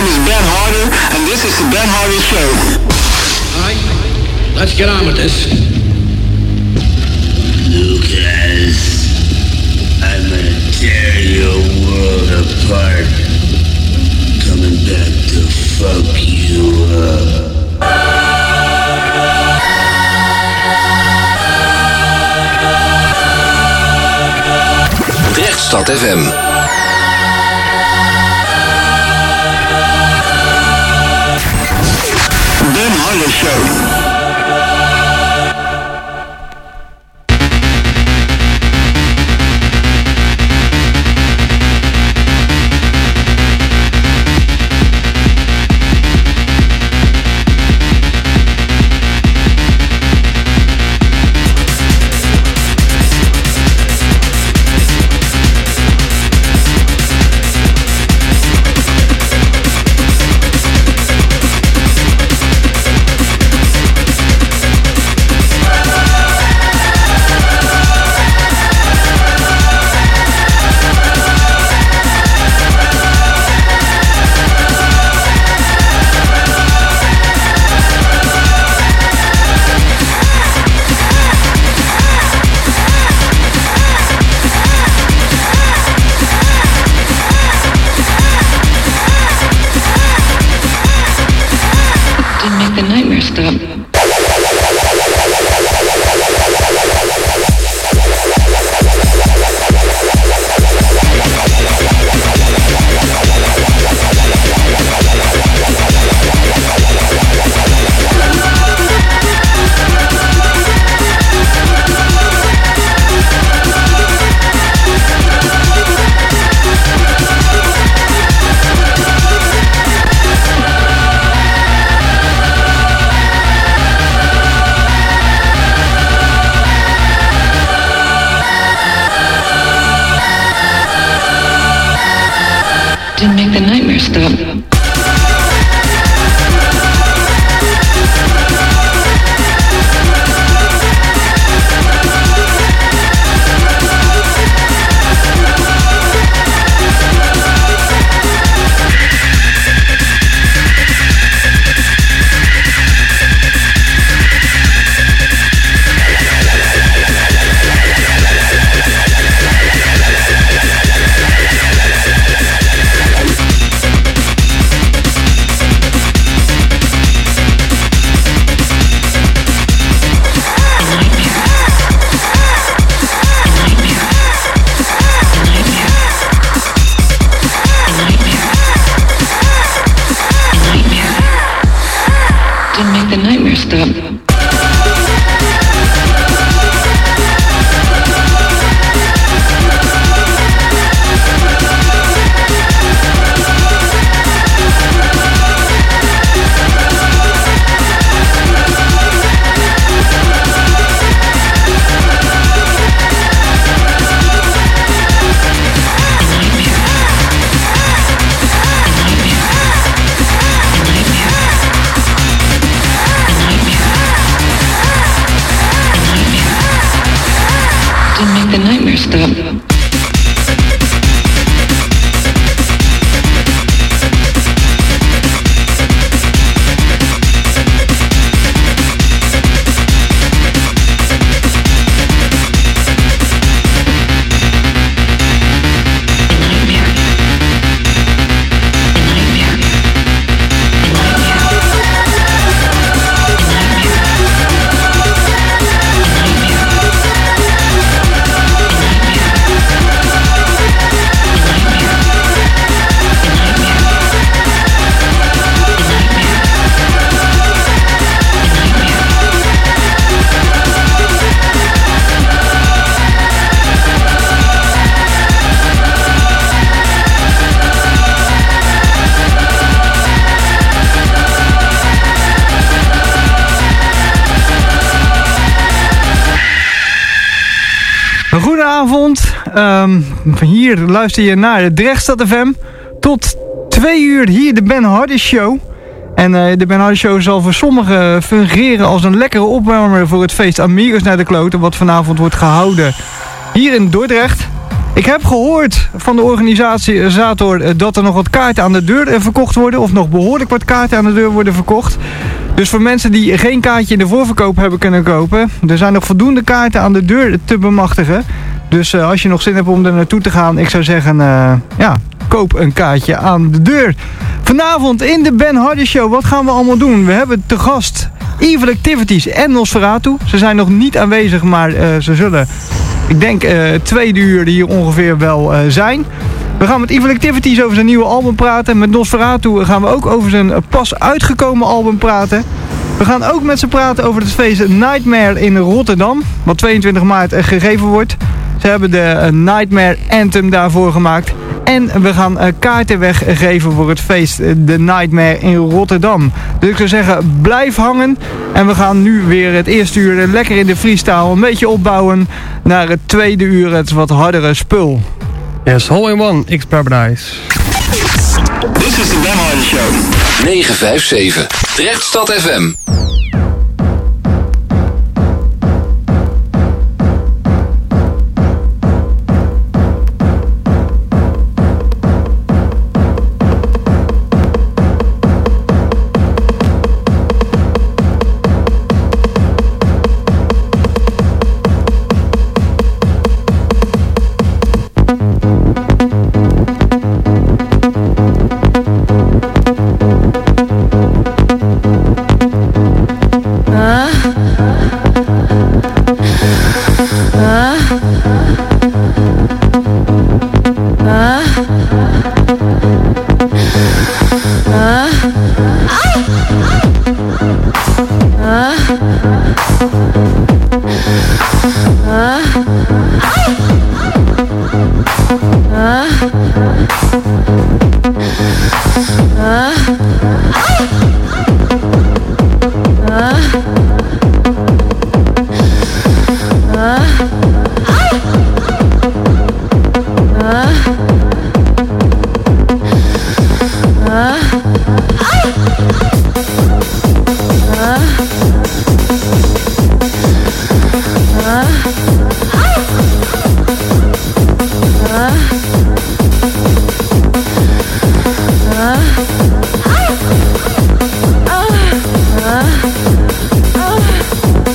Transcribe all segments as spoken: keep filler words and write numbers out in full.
name is Ben Harder, and this is the Ben Harder Show. All right, let's get on with this. Lucas, I'm gonna tear your world apart. Coming back to fuck you up. Drechtstad F M. Ben Harder Show. Didn't make the nightmare stop. The nightmare stop. Goedenavond, um, hier luister je naar Drechtstad F M. Tot twee uur hier de Ben Harder Show. En uh, de Ben Harder Show zal voor sommigen fungeren als een lekkere opwarmer voor het feest Amigos naar de Kloten, wat vanavond wordt gehouden hier in Dordrecht. Ik heb gehoord van de organisator dat er nog wat kaarten aan de deur verkocht worden. Of nog behoorlijk wat kaarten aan de deur worden verkocht. Dus voor mensen die geen kaartje in de voorverkoop hebben kunnen kopen. Er zijn nog voldoende kaarten aan de deur te bemachtigen. Dus uh, als je nog zin hebt om er naartoe te gaan. Ik zou zeggen, uh, ja, koop een kaartje aan de deur. Vanavond in de Ben Hardy Show. Wat gaan we allemaal doen? We hebben te gast Evil Activities en Nosferatu. Ze zijn nog niet aanwezig, maar uh, ze zullen... Ik denk uh, tweede uur hier ongeveer wel uh, zijn. We gaan met Evil Activities over zijn nieuwe album praten. Met Nosferatu gaan we ook over zijn pas uitgekomen album praten. We gaan ook met ze praten over het feest Nightmare in Rotterdam. Wat tweeëntwintig maart uh, gegeven wordt. Ze hebben de uh, Nightmare Anthem daarvoor gemaakt. En we gaan uh, kaarten weggeven voor het feest uh, The Nightmare in Rotterdam. Dus ik zou zeggen, blijf hangen. En we gaan nu weer het eerste uur uh, lekker in de freestyle een beetje opbouwen naar het tweede uur, het wat hardere spul. Yes, Hole in One, X-Paradise. This is the Ben Hardy Show. negen vijf zeven, Drechtstad F M. Oh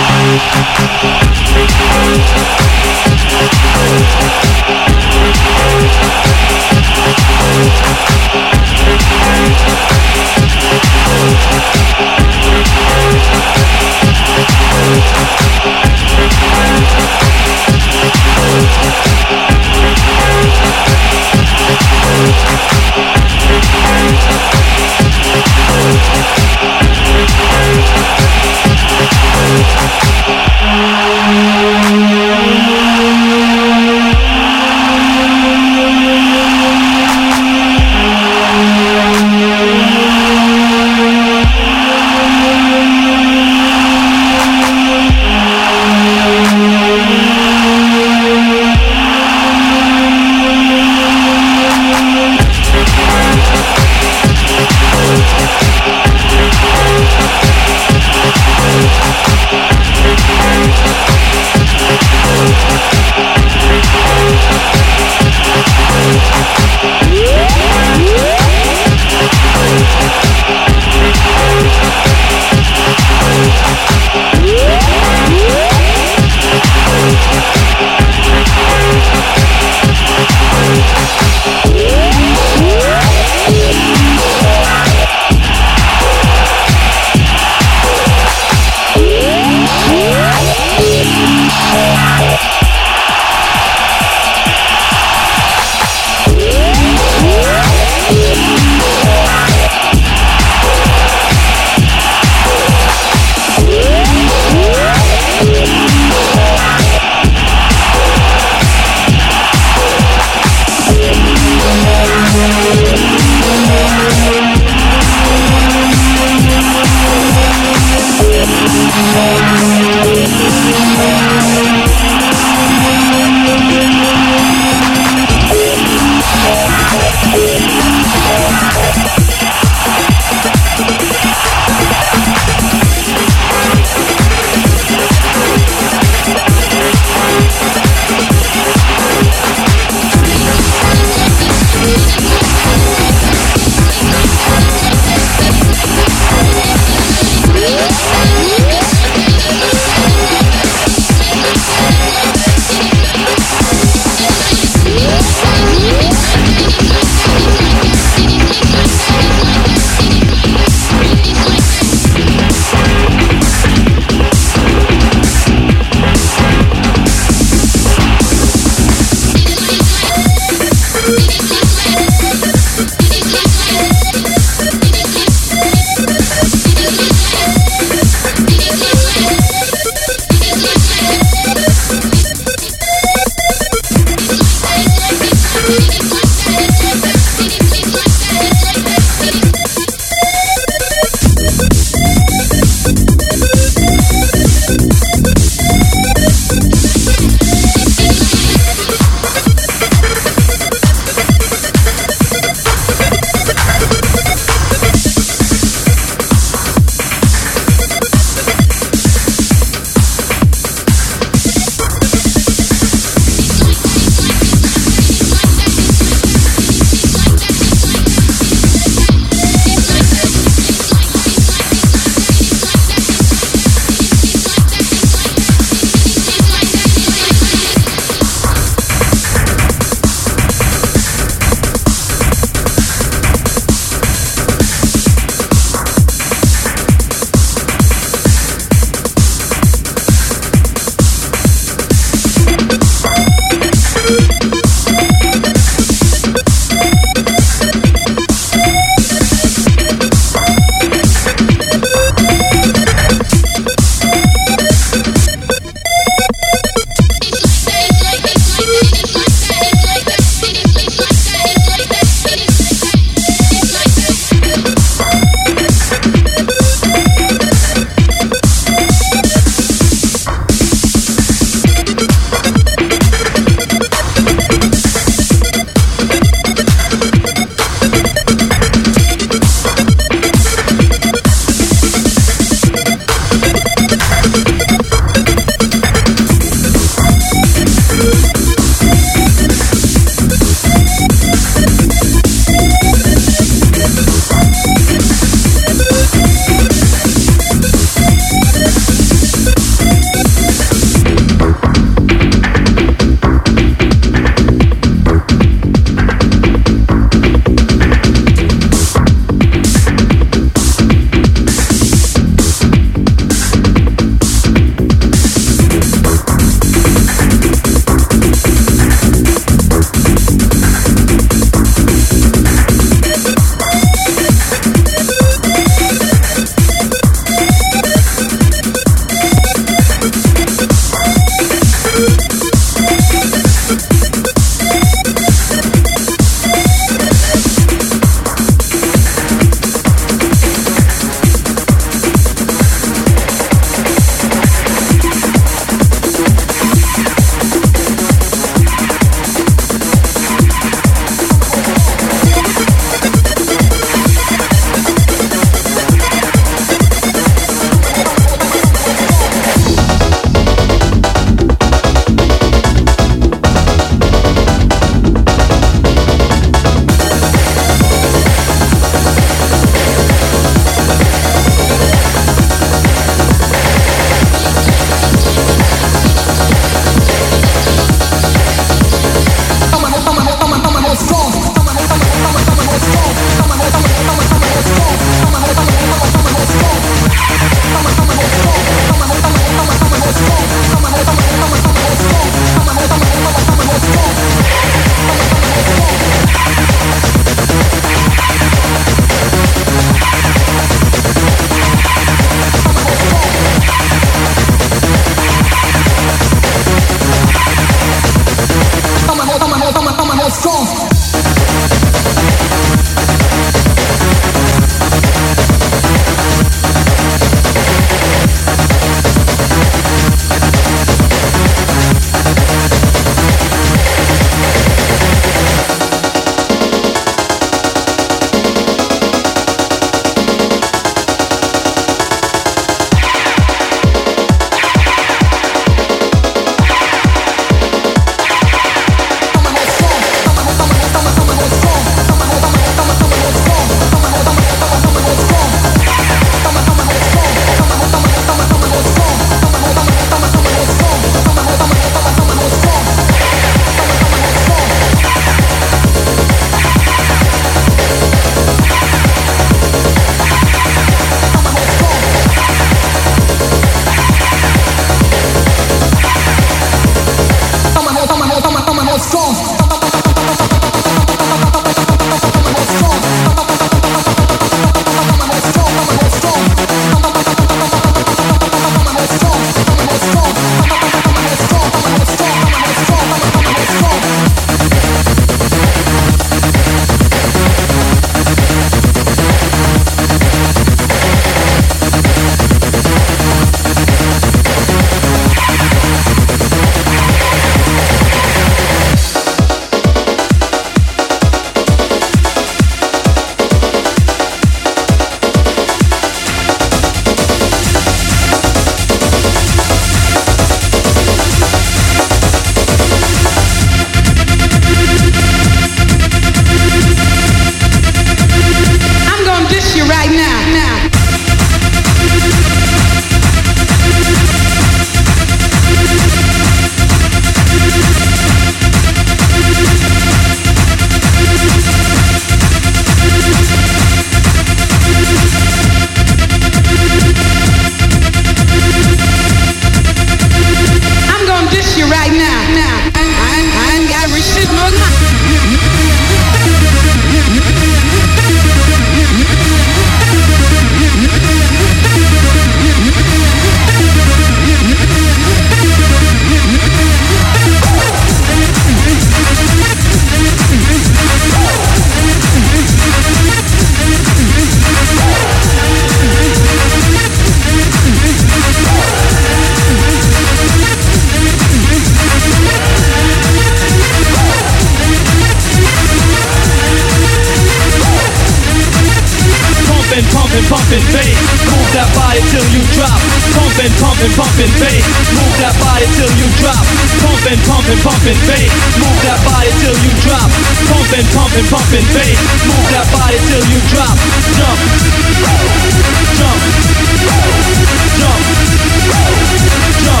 pumping bass. Move that body till you drop. Pumping, pumping, pumping bass. Move that body till you drop. Pumping, pumping, pumping bass. Move that body till you drop. Pumping, pumping, pumping bass. Move that body till you drop. Jump, jump, jump, jump.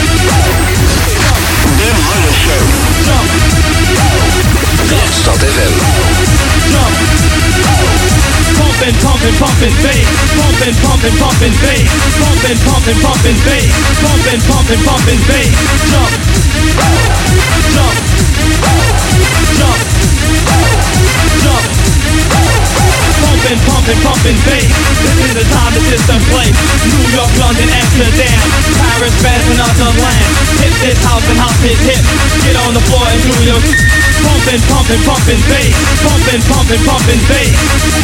Dan Harder Show. Jump. Rechtstad F M. Jump. Pumping, pumping, pumping bass. Pumping, pumping, pumping bass. Pumping, pumping, pumping bass. Pumping, pumping, pumping bass. Jump. Jump. Jump. Jump. Pumping, pumping, pumping bass. This is the time the system plays. New York, London, Amsterdam, Paris, Venice, and other lands. Hit this house and hop his hip. Get on the floor and do your pumping, pumping, pumping bass. Pumping, pumping, pumping bass.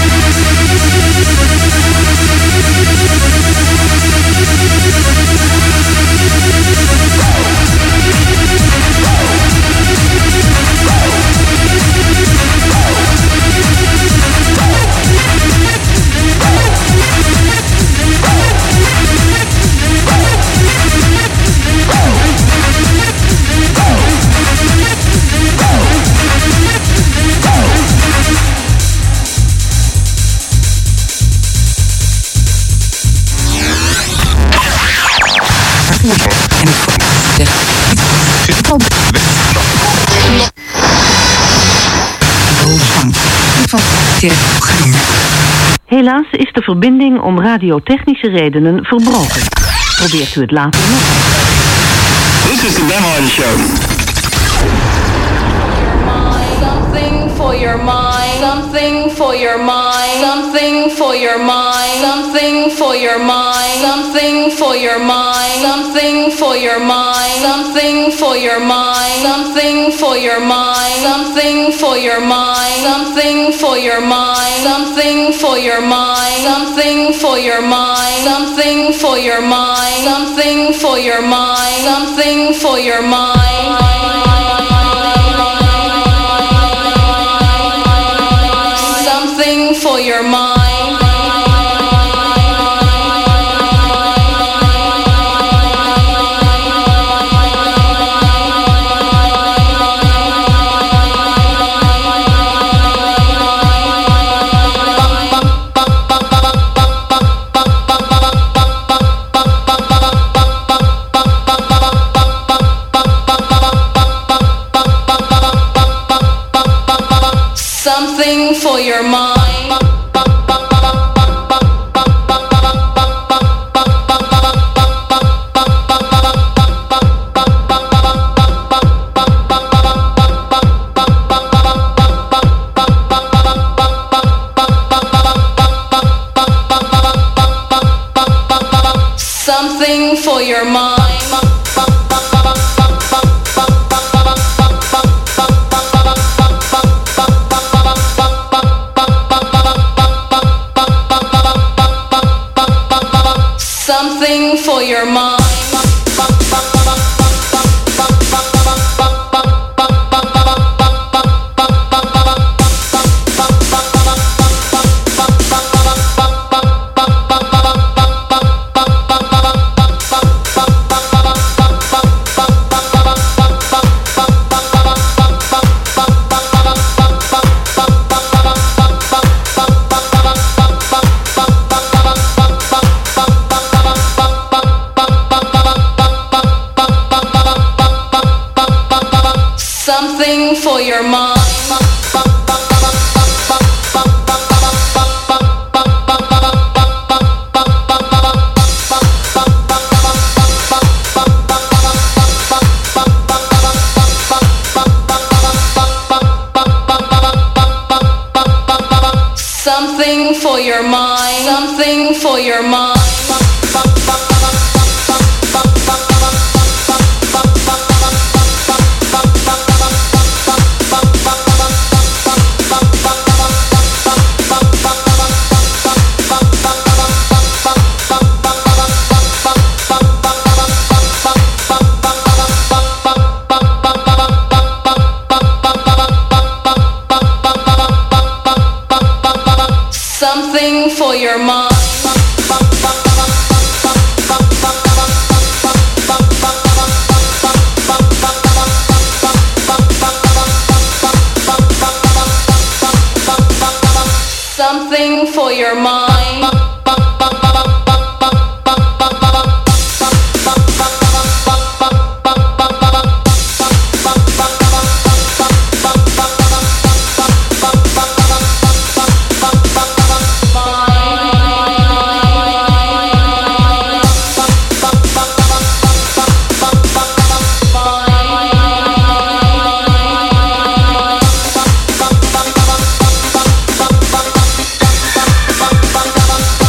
Helaas is de verbinding om radiotechnische redenen verbroken. Probeert u het later nog. This is the Dan Harder Show. Something for your mind, something for your mind, something for your mind, something for your mind, something for your mind, something for your mind, something for your mind, something for your mind, something for your mind, something for your mind, something for your mind, something for your mind, something for your mind, something for your mind, something for your mind. For your mind. Something for your mind. Something for your mind. Something for your mind. Something for your mind. Something for your mind. Something for your mind. Something for your mind. Something for your mind. Bye.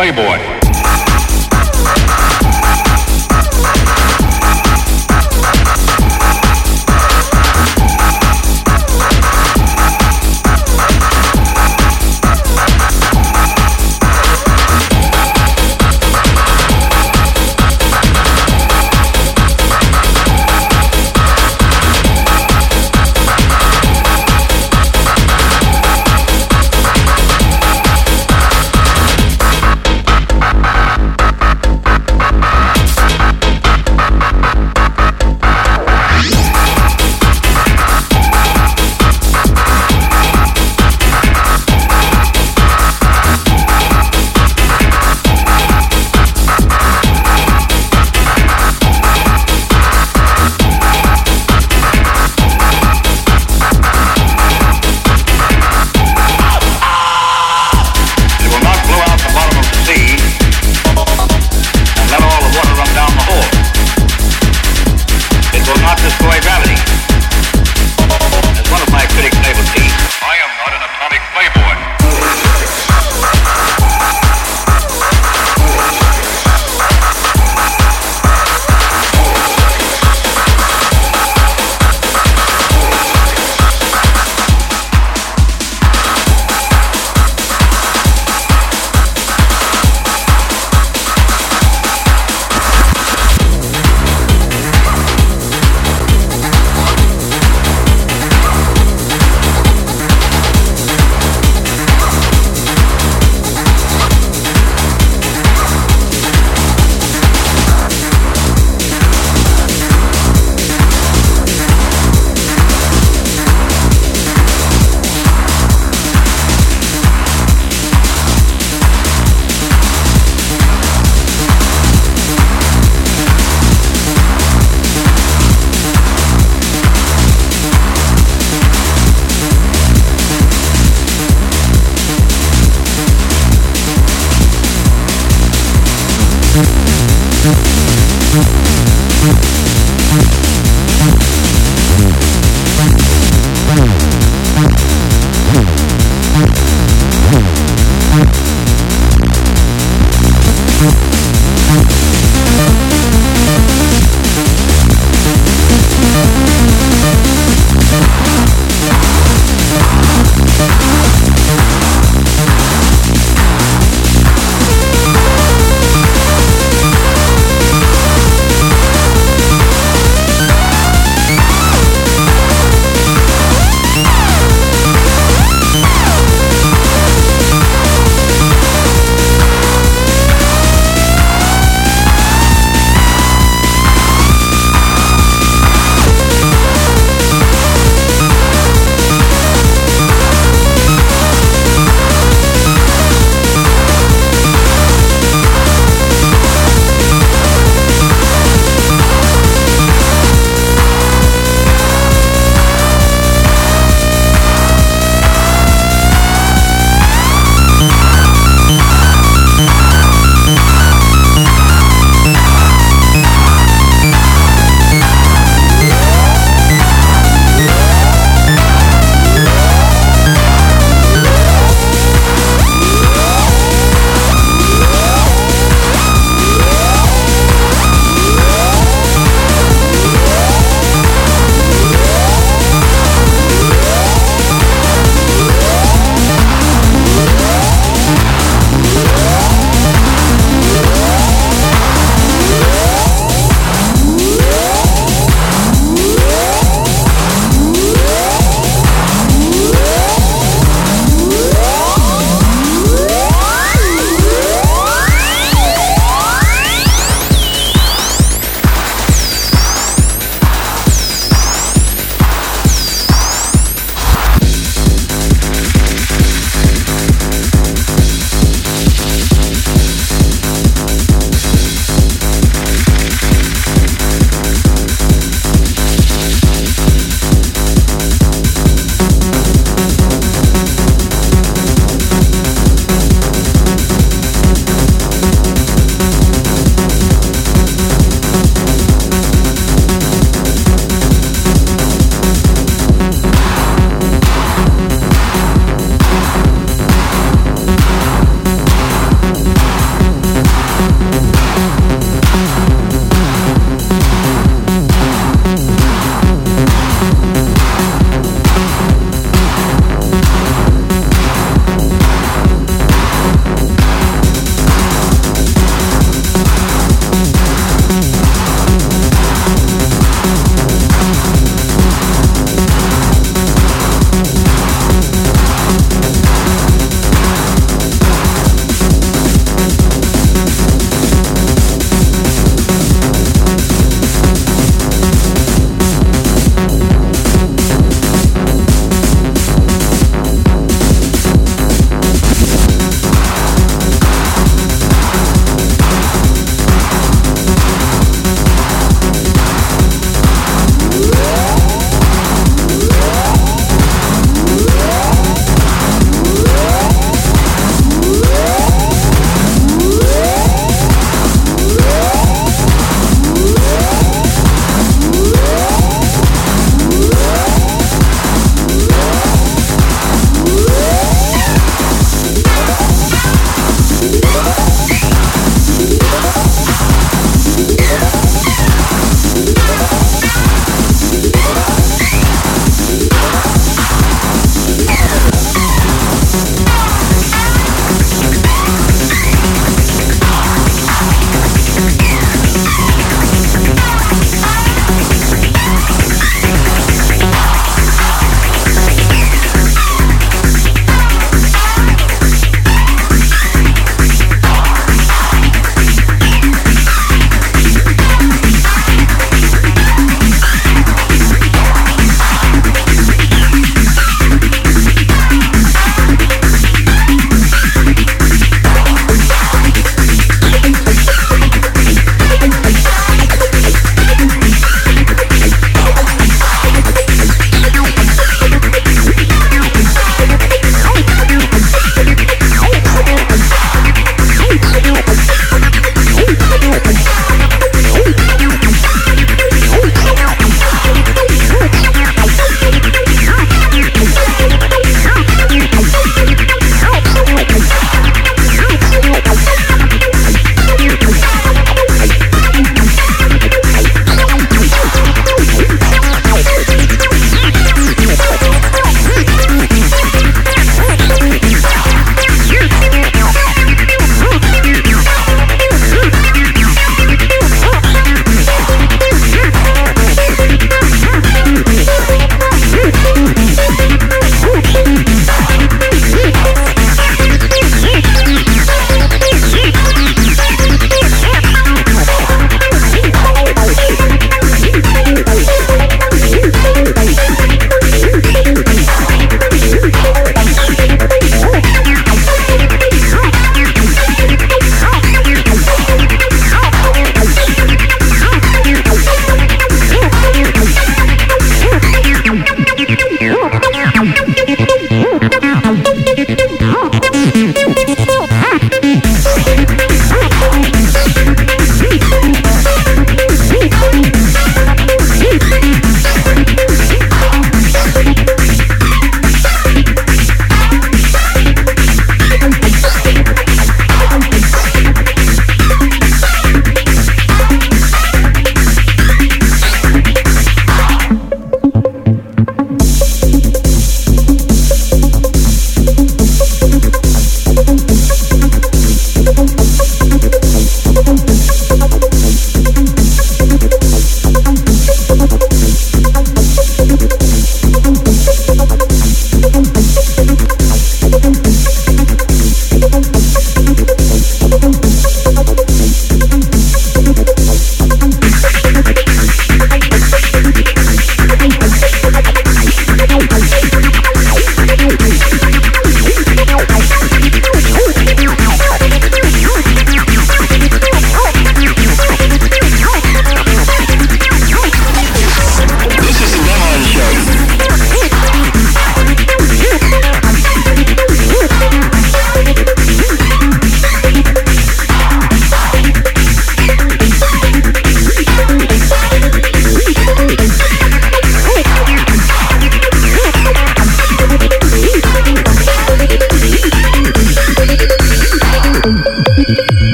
playboy.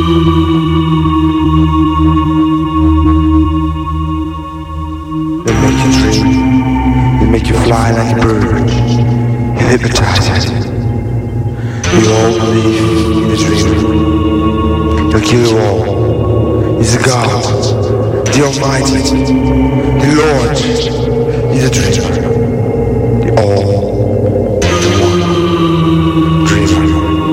They make you dream. They make you fly like a bird. You hypnotize it. We all believe in the dream. He'll kill you all. He's a God, the Almighty, the Lord. He's a dreamer. The all, the one dreamer.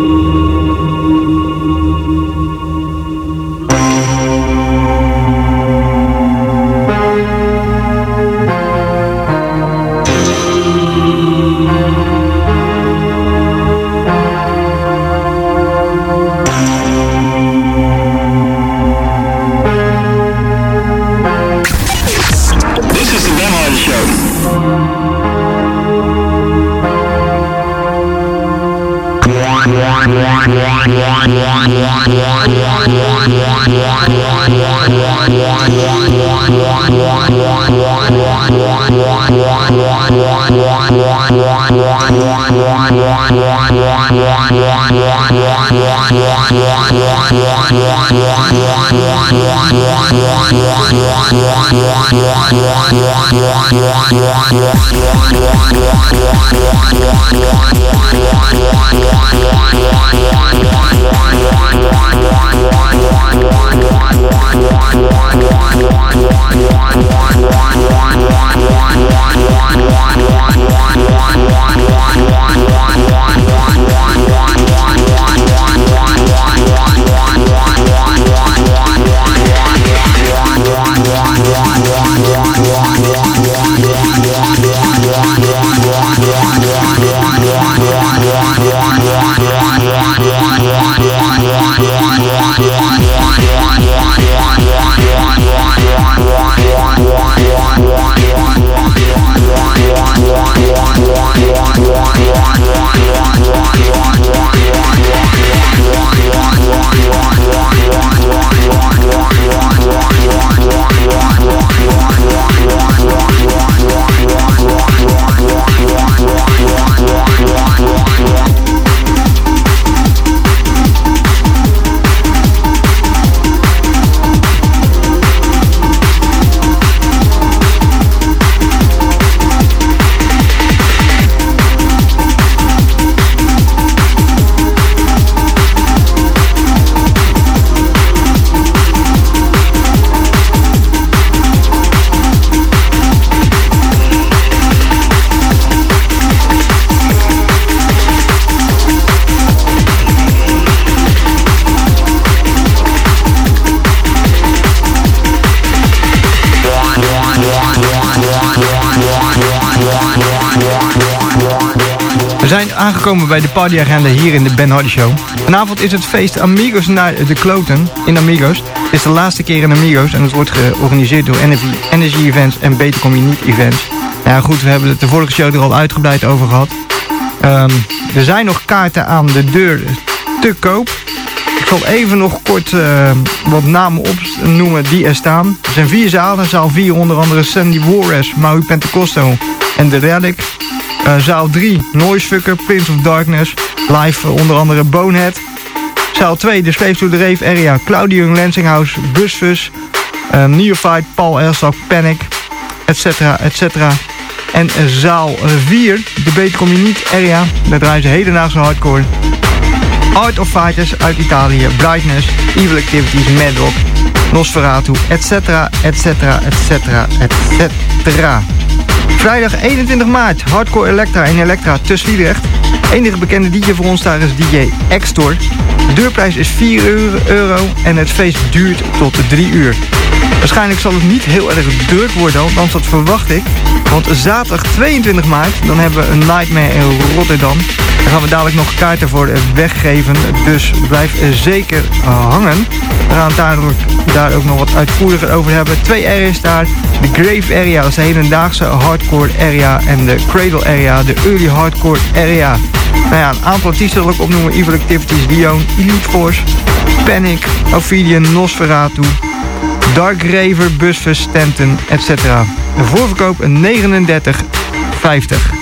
We zijn aangekomen bij de partyagenda hier in de Ben Hardy Show. Vanavond is het feest Amigos naar de Kloten in Amigos. Het is de laatste keer in Amigos en het wordt georganiseerd door Energy Events en Beter Kom Je Niet Events. Nou ja, goed, we hebben het de vorige show er al uitgebreid over gehad. Um, er zijn nog kaarten aan de deur te koop. Ik zal even nog kort uh, wat namen opnoemen die er staan. Er zijn vier zalen. Zaal vier onder andere Sandy Juarez, Maui Pentecosto en The Relic. Uh, zaal drie, Noisefucker, Prince of Darkness, live uh, onder andere Bonehead. Zaal twee, de Slaves to the Rave Area, Claudio Young, Lansinghouse, Busfus, uh, Neophyte, Paul Elstak, Panic, et cetera, et cetera. En uh, zaal vier, de Beter Kom Je Niet Area, daar draaien ze hedendaagse hardcore. Art of Fighters uit Italië, Brightness, Evil Activities, Madrock, Nosferatu, et cetera, et cetera, et cetera, et cetera. Vrijdag eenentwintig maart, Hardcore Electra in Electra te Sliedrecht. Enige bekende D J voor ons daar is D J Extor. De deurprijs is vier euro en het feest duurt tot drie uur. Waarschijnlijk zal het niet heel erg druk worden, althans dat verwacht ik. Want zaterdag tweeëntwintig maart, dan hebben we een Nightmare in Rotterdam. Daar gaan we dadelijk nog kaarten voor weggeven, dus blijf zeker hangen. We gaan het dadelijk daar ook nog wat uitvoeriger over hebben. Twee areas daar, de Grave Area, dat is de hedendaagse hardcore area, en de Cradle Area, de early hardcore area. Nou ja, een aantal artiesten dat ik opnoemen: Evil Activities, Dion, Elite Force, Panic, Ophidian, Nosferatu, Dark Raver, Busfus, Stanton, et cetera. De voorverkoop negenendertig vijftig.